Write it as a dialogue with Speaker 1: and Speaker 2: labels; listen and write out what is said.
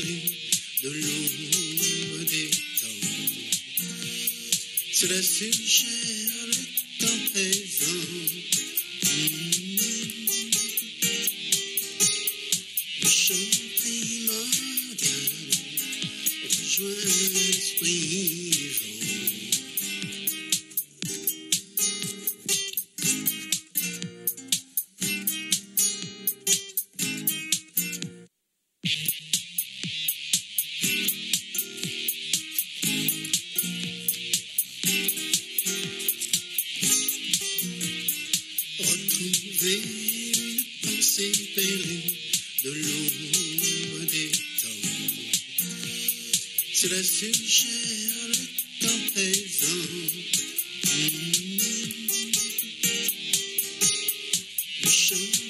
Speaker 1: périls de l'ombre des temps. Cela suggère le temps présent. Le chant primordial rejoint l'esprit vivant. Retrouver une pensée pérille de l'ombre des temps. Cela suggère le temps présent. Le chant